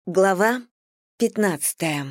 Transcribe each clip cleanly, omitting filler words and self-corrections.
Глава 15.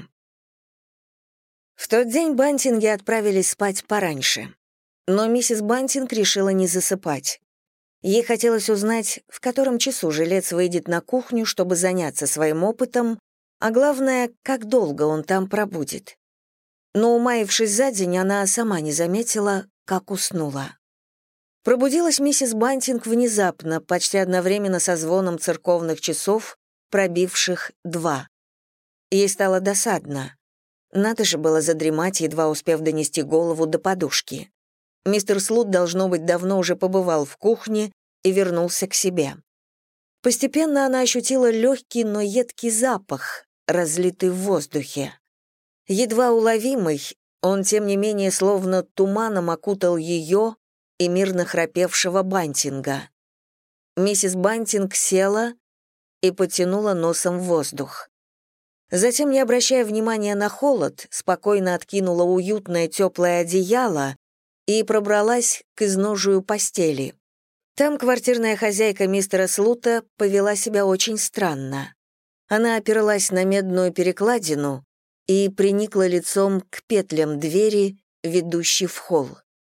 В тот день Бантинги отправились спать пораньше. Но миссис Бантинг решила не засыпать. Ей хотелось узнать, в котором часу жилец выйдет на кухню, чтобы заняться своим опытом, а главное, как долго он там пробудет. Но, умаившись за день, она сама не заметила, как уснула. Пробудилась миссис Бантинг внезапно, почти одновременно со звоном церковных часов, пробивших 2. Ей стало досадно. Надо же было задремать, едва успев донести голову до подушки. Мистер Слут, должно быть, давно уже побывал в кухне и вернулся к себе. Постепенно она ощутила легкий, но едкий запах, разлитый в воздухе. Едва уловимый, он, тем не менее, словно туманом окутал ее и мирно храпевшего Бантинга. Миссис Бантинг села и потянула носом в воздух. Затем, не обращая внимания на холод, спокойно откинула уютное теплое одеяло и пробралась к изножию постели. Там квартирная хозяйка мистера Слута повела себя очень странно. Она опиралась на медную перекладину и приникла лицом к петлям двери, ведущей в холл.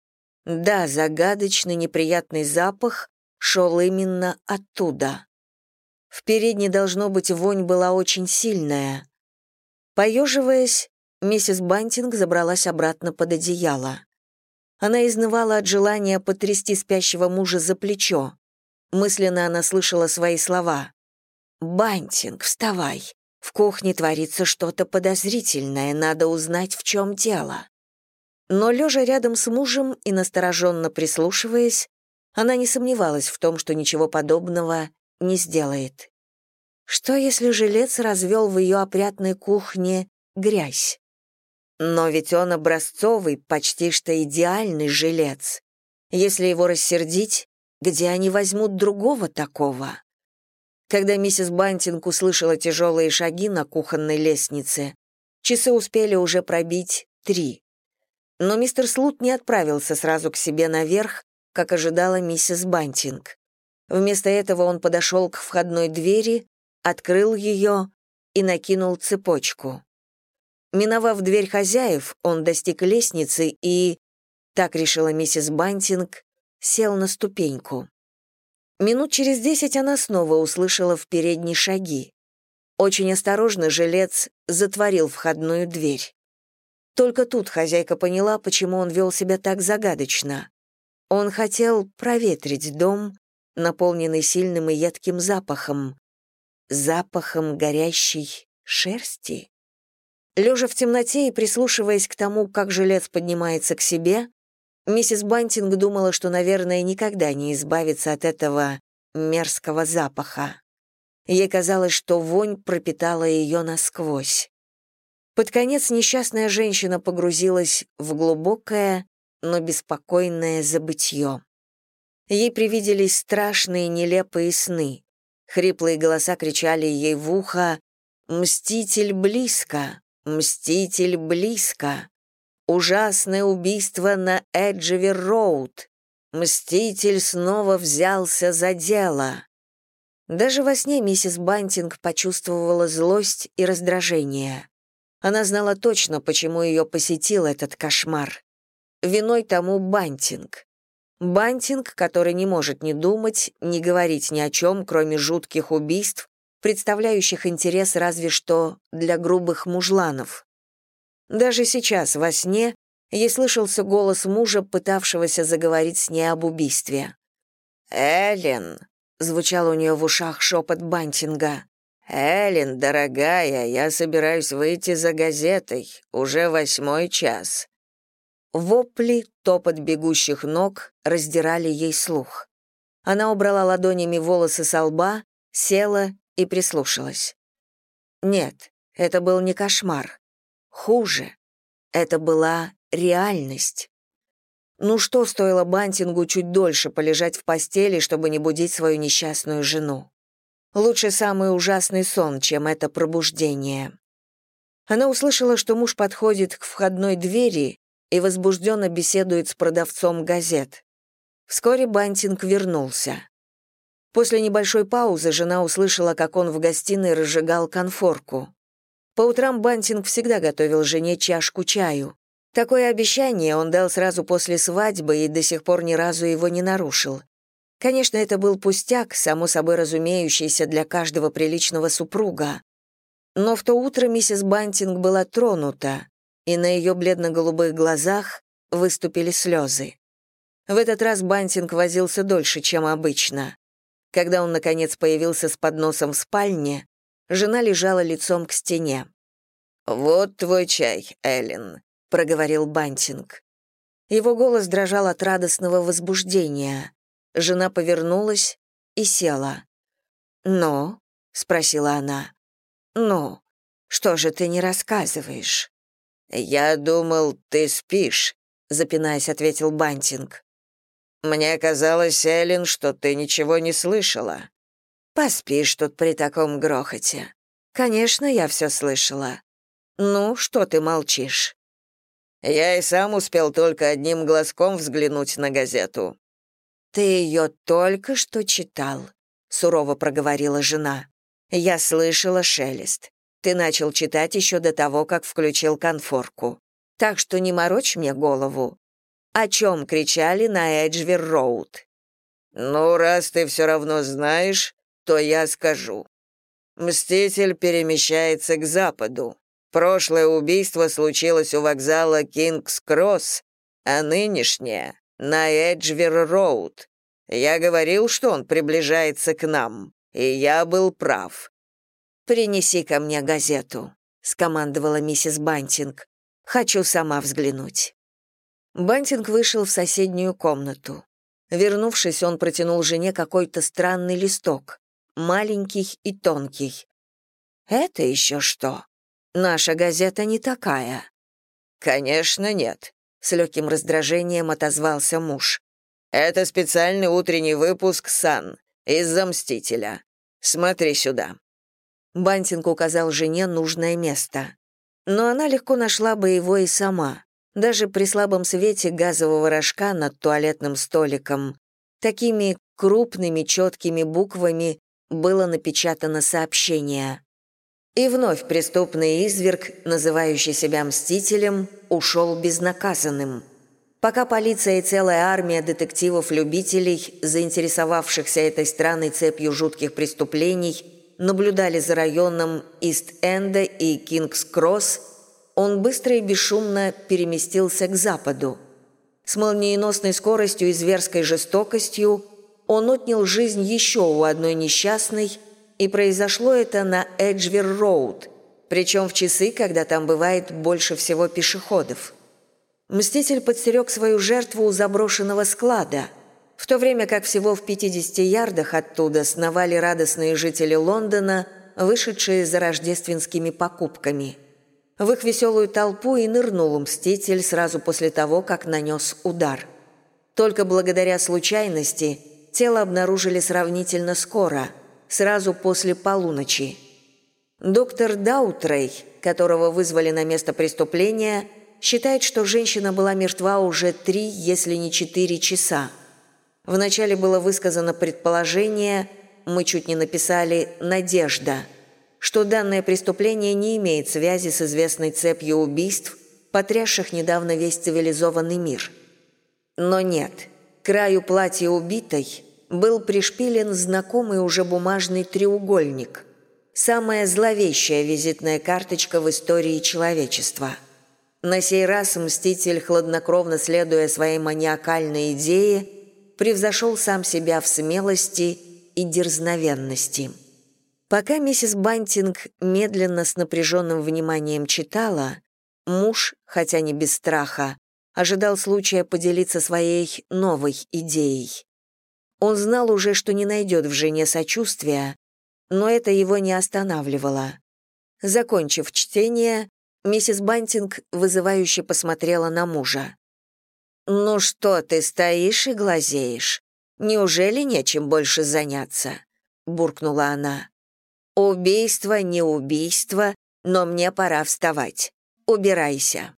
Да, загадочный неприятный запах шел именно оттуда. В передней, должно быть, вонь была очень сильная. Поеживаясь, миссис Бантинг забралась обратно под одеяло. Она изнывала от желания потрясти спящего мужа за плечо. Мысленно она слышала свои слова. «Бантинг, вставай. В кухне творится что-то подозрительное, надо узнать, в чем дело». Но, лежа рядом с мужем и настороженно прислушиваясь, она не сомневалась в том, что ничего подобного не сделает. Что, если жилец развел в ее опрятной кухне грязь? Но ведь он образцовый, почти что идеальный жилец. Если его рассердить, где они возьмут другого такого? Когда миссис Бантинг услышала тяжелые шаги на кухонной лестнице, часы успели уже пробить 3. Но мистер Слут не отправился сразу к себе наверх, как ожидала миссис Бантинг. Вместо этого он подошел к входной двери, открыл ее и накинул цепочку. Миновав дверь хозяев, он достиг лестницы и, так решила миссис Бантинг, сел на ступеньку. Минут через 10 она снова услышала в передней шаги. Очень осторожно жилец затворил входную дверь. Только тут хозяйка поняла, почему он вел себя так загадочно. Он хотел проветрить дом, наполненный сильным и едким запахом горящей шерсти. Лежа в темноте и прислушиваясь к тому, как жилец поднимается к себе, миссис Бантинг думала, что, наверное, никогда не избавится от этого мерзкого запаха. Ей казалось, что вонь пропитала ее насквозь. Под конец несчастная женщина погрузилась в глубокое, но беспокойное забытье. Ей привиделись страшные нелепые сны. Хриплые голоса кричали ей в ухо: «Мститель близко! Мститель близко! Ужасное убийство на Эджевер-роуд! Мститель снова взялся за дело!» Даже во сне миссис Бантинг почувствовала злость и раздражение. Она знала точно, почему ее посетил этот кошмар. Виной тому Бантинг. Бантинг, который не может ни думать, ни говорить ни о чем, кроме жутких убийств, представляющих интерес разве что для грубых мужланов. Даже сейчас, во сне, ей слышался голос мужа, пытавшегося заговорить с ней об убийстве. «Эллен», — звучал у нее в ушах шепот Бантинга, «Эллен, дорогая, я собираюсь выйти за газетой, уже 8 час». Вопли, топот бегущих ног раздирали ей слух. Она убрала ладонями волосы со лба, села и прислушалась. Нет, это был не кошмар. Хуже. Это была реальность. Ну что стоило Бантингу чуть дольше полежать в постели, чтобы не будить свою несчастную жену? Лучше самый ужасный сон, чем это пробуждение. Она услышала, что муж подходит к входной двери и возбужденно беседует с продавцом газет. Вскоре Бантинг вернулся. После небольшой паузы жена услышала, как он в гостиной разжигал конфорку. По утрам Бантинг всегда готовил жене чашку чаю. Такое обещание он дал сразу после свадьбы и до сих пор ни разу его не нарушил. Конечно, это был пустяк, само собой разумеющийся для каждого приличного супруга. Но в то утро миссис Бантинг была тронута, и на ее бледно-голубых глазах выступили слезы. В этот раз Бантинг возился дольше, чем обычно. Когда он, наконец, появился с подносом в спальне, жена лежала лицом к стене. «Вот твой чай, Эллен», — проговорил Бантинг. Его голос дрожал от радостного возбуждения. Жена повернулась и села. «Ну?» — спросила она. «Ну, что же ты не рассказываешь?» «Я думал, ты спишь», — запинаясь, ответил Бантинг. «Мне казалось, Эллен, что ты ничего не слышала». «Поспишь тут при таком грохоте. Конечно, я все слышала. Ну, что ты молчишь?» «Я и сам успел только одним глазком взглянуть на газету». «Ты ее только что читал», — сурово проговорила жена. «Я слышала шелест. Ты начал читать еще до того, как включил конфорку. Так что не морочь мне голову. О чем кричали на Эджвир-Роуд?» «Ну, раз ты все равно знаешь, то я скажу. Мститель перемещается к западу. Прошлое убийство случилось у вокзала Кингс-Кросс, а нынешнее — на Эджвир-Роуд. Я говорил, что он приближается к нам, и я был прав». «Принеси ко мне газету», — скомандовала миссис Бантинг. «Хочу сама взглянуть». Бантинг вышел в соседнюю комнату. Вернувшись, он протянул жене какой-то странный листок, маленький и тонкий. «Это еще что? Наша газета не такая». «Конечно, нет», — с легким раздражением отозвался муж. «Это специальный утренний выпуск «Сан» из-за «Мстителя». Смотри сюда». Бантинг указал жене нужное место. Но она легко нашла бы его и сама, даже при слабом свете газового рожка над туалетным столиком. Такими крупными четкими буквами было напечатано сообщение. И вновь преступный изверг, называющий себя Мстителем, ушел безнаказанным. Пока полиция и целая армия детективов-любителей, заинтересовавшихся этой странной цепью жутких преступлений, наблюдали за районом Ист-Энда и Кингс-Кросс, он быстро и бесшумно переместился к западу. С молниеносной скоростью и зверской жестокостью он отнял жизнь еще у одной несчастной, и произошло это на Эджвир-Роуд, причем в часы, когда там бывает больше всего пешеходов. Мститель подстерег свою жертву у заброшенного склада, в то время как всего в 50 ярдах оттуда сновали радостные жители Лондона, вышедшие за рождественскими покупками. В их веселую толпу и нырнул Мститель сразу после того, как нанес удар. Только благодаря случайности тело обнаружили сравнительно скоро, сразу после полуночи. Доктор Даутрей, которого вызвали на место преступления, считает, что женщина была мертва уже 3, если не 4 часа. Вначале было высказано предположение, мы чуть не написали «надежда», что данное преступление не имеет связи с известной цепью убийств, потрясших недавно весь цивилизованный мир. Но нет, к краю платья убитой был пришпилен знакомый уже бумажный треугольник, самая зловещая визитная карточка в истории человечества. На сей раз Мститель, хладнокровно следуя своей маниакальной идее, превзошел сам себя в смелости и дерзновенности. Пока миссис Бантинг медленно с напряженным вниманием читала, муж, хотя не без страха, ожидал случая поделиться своей новой идеей. Он знал уже, что не найдет в жене сочувствия, но это его не останавливало. Закончив чтение, миссис Бантинг вызывающе посмотрела на мужа. «Ну что ты стоишь и глазеешь? Неужели нечем больше заняться?» — буркнула она. «Убийство, не убийство, но мне пора вставать. Убирайся».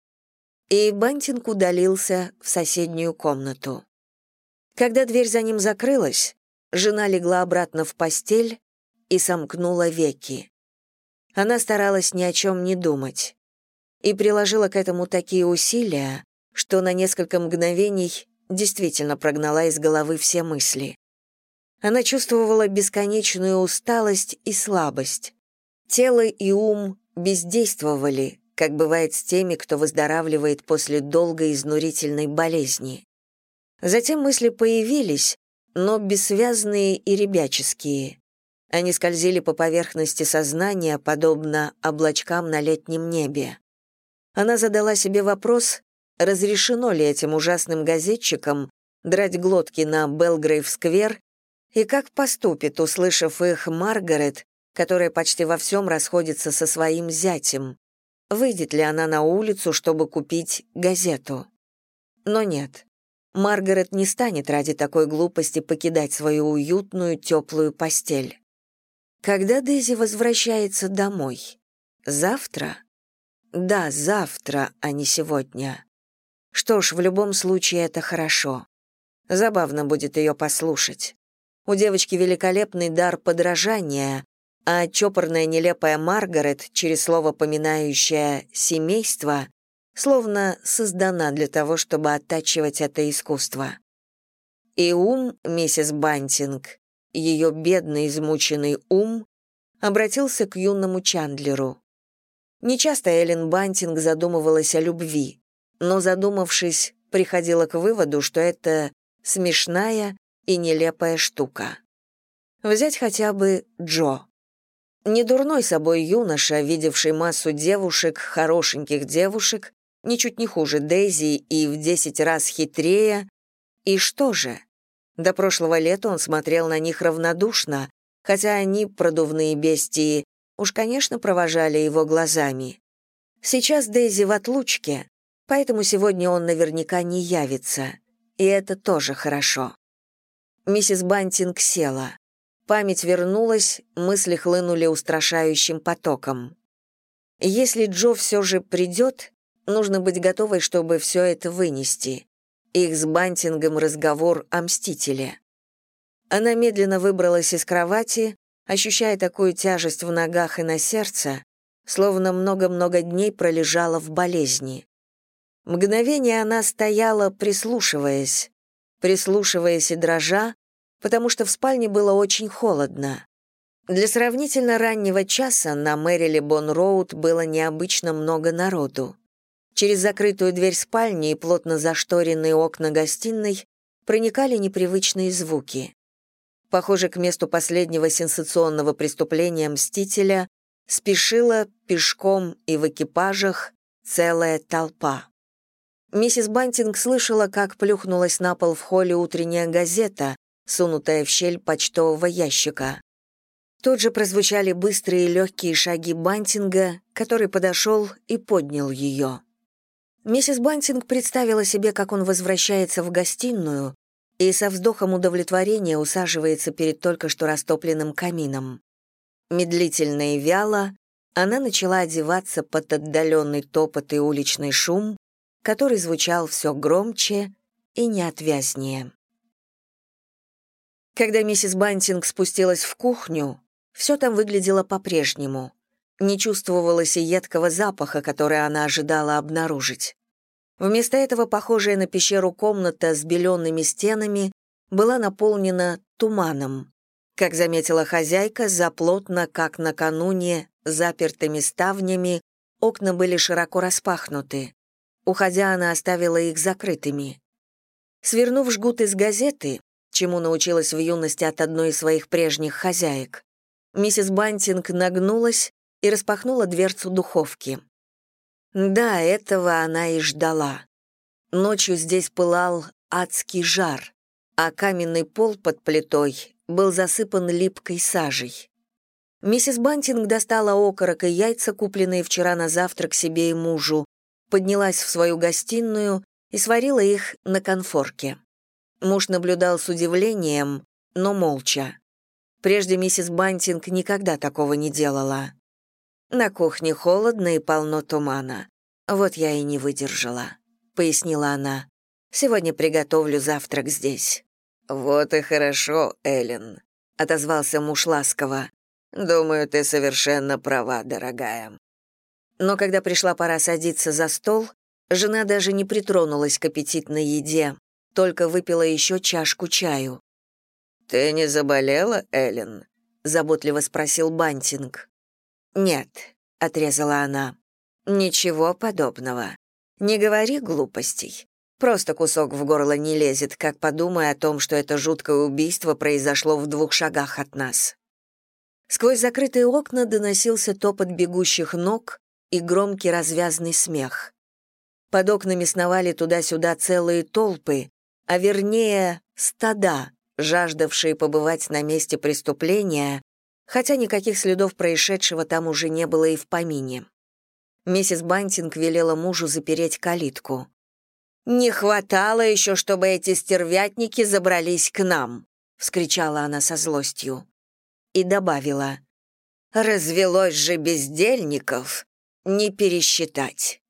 И Бантинг удалился в соседнюю комнату. Когда дверь за ним закрылась, жена легла обратно в постель и сомкнула веки. Она старалась ни о чем не думать и приложила к этому такие усилия, что на несколько мгновений действительно прогнала из головы все мысли. Она чувствовала бесконечную усталость и слабость. Тело и ум бездействовали, как бывает с теми, кто выздоравливает после долгой изнурительной болезни. Затем мысли появились, но бессвязные и ребяческие. Они скользили по поверхности сознания, подобно облачкам на летнем небе. Она задала себе вопрос, разрешено ли этим ужасным газетчикам драть глотки на Белгрейв-сквер, и как поступит, услышав их Маргарет, которая почти во всем расходится со своим зятем. Выйдет ли она на улицу, чтобы купить газету? Но нет. Маргарет не станет ради такой глупости покидать свою уютную, теплую постель. Когда Дейзи возвращается домой? Завтра? Да, завтра, а не сегодня. Что ж, в любом случае это хорошо. Забавно будет ее послушать. У девочки великолепный дар подражания, а чопорная нелепая Маргарет, через слово поминающее «семейство», словно создана для того, чтобы оттачивать это искусство. И ум миссис Бантинг, ее бедный измученный ум, обратился к юному Чандлеру. Нечасто Эллен Бантинг задумывалась о любви, но, задумавшись, приходила к выводу, что это смешная и нелепая штука. Взять хотя бы Джо. Недурной собой юноша, видевший массу девушек, хорошеньких девушек, ничуть не хуже Дейзи и в 10 раз хитрее. И что же? До прошлого лета он смотрел на них равнодушно, хотя они, продувные бестии, уж, конечно, провожали его глазами. Сейчас Дейзи в отлучке, поэтому сегодня он наверняка не явится. И это тоже хорошо. Миссис Бантинг села. Память вернулась, мысли хлынули устрашающим потоком. Если Джо все же придет, нужно быть готовой, чтобы все это вынести. Их с Бантингом разговор о мстителе. Она медленно выбралась из кровати, ощущая такую тяжесть в ногах и на сердце, словно много-много дней пролежала в болезни. Мгновение она стояла, прислушиваясь и дрожа, потому что в спальне было очень холодно. Для сравнительно раннего часа на Мэрилибон-роуд было необычно много народу. Через закрытую дверь спальни и плотно зашторенные окна гостиной проникали непривычные звуки. Похоже, к месту последнего сенсационного преступления мстителя спешила пешком и в экипажах целая толпа. Миссис Бантинг слышала, как плюхнулась на пол в холле утренняя газета, сунутая в щель почтового ящика. Тут же прозвучали быстрые и легкие шаги Бантинга, который подошел и поднял ее. Миссис Бантинг представила себе, как он возвращается в гостиную и со вздохом удовлетворения усаживается перед только что растопленным камином. Медлительно и вяло она начала одеваться под отдаленный топот и уличный шум, который звучал все громче и неотвязнее. Когда миссис Бантинг спустилась в кухню, все там выглядело по-прежнему. Не чувствовалось и едкого запаха, который она ожидала обнаружить. Вместо этого похожая на пещеру комната с белеными стенами была наполнена туманом. Как заметила хозяйка, за плотно, как накануне, запертыми ставнями, окна были широко распахнуты. Уходя, она оставила их закрытыми. Свернув жгут из газеты, чему научилась в юности от одной из своих прежних хозяек, миссис Бантинг нагнулась и распахнула дверцу духовки. Да, этого она и ждала. Ночью здесь пылал адский жар, а каменный пол под плитой был засыпан липкой сажей. Миссис Бантинг достала окорок и яйца, купленные вчера на завтрак себе и мужу, поднялась в свою гостиную и сварила их на конфорке. Муж наблюдал с удивлением, но молча. Прежде миссис Бантинг никогда такого не делала. «На кухне холодно и полно тумана. Вот я и не выдержала», — пояснила она. «Сегодня приготовлю завтрак здесь». «Вот и хорошо, Эллен», — отозвался муж ласково. «Думаю, ты совершенно права, дорогая». Но когда пришла пора садиться за стол, жена даже не притронулась к аппетитной еде, только выпила еще чашку чаю. «Ты не заболела, Эллен?» — заботливо спросил Бантинг. «Нет», — отрезала она. «Ничего подобного. Не говори глупостей. Просто кусок в горло не лезет, как подумай о том, что это жуткое убийство произошло в 2 шагах от нас». Сквозь закрытые окна доносился топот бегущих ног и громкий развязный смех. Под окнами сновали туда-сюда целые толпы, а вернее, стада, жаждавшие побывать на месте преступления, хотя никаких следов происшедшего там уже не было и в помине. Миссис Бантинг велела мужу запереть калитку. «Не хватало еще, чтобы эти стервятники забрались к нам», — вскричала она со злостью. И добавила: «Развелось же бездельников, не пересчитать».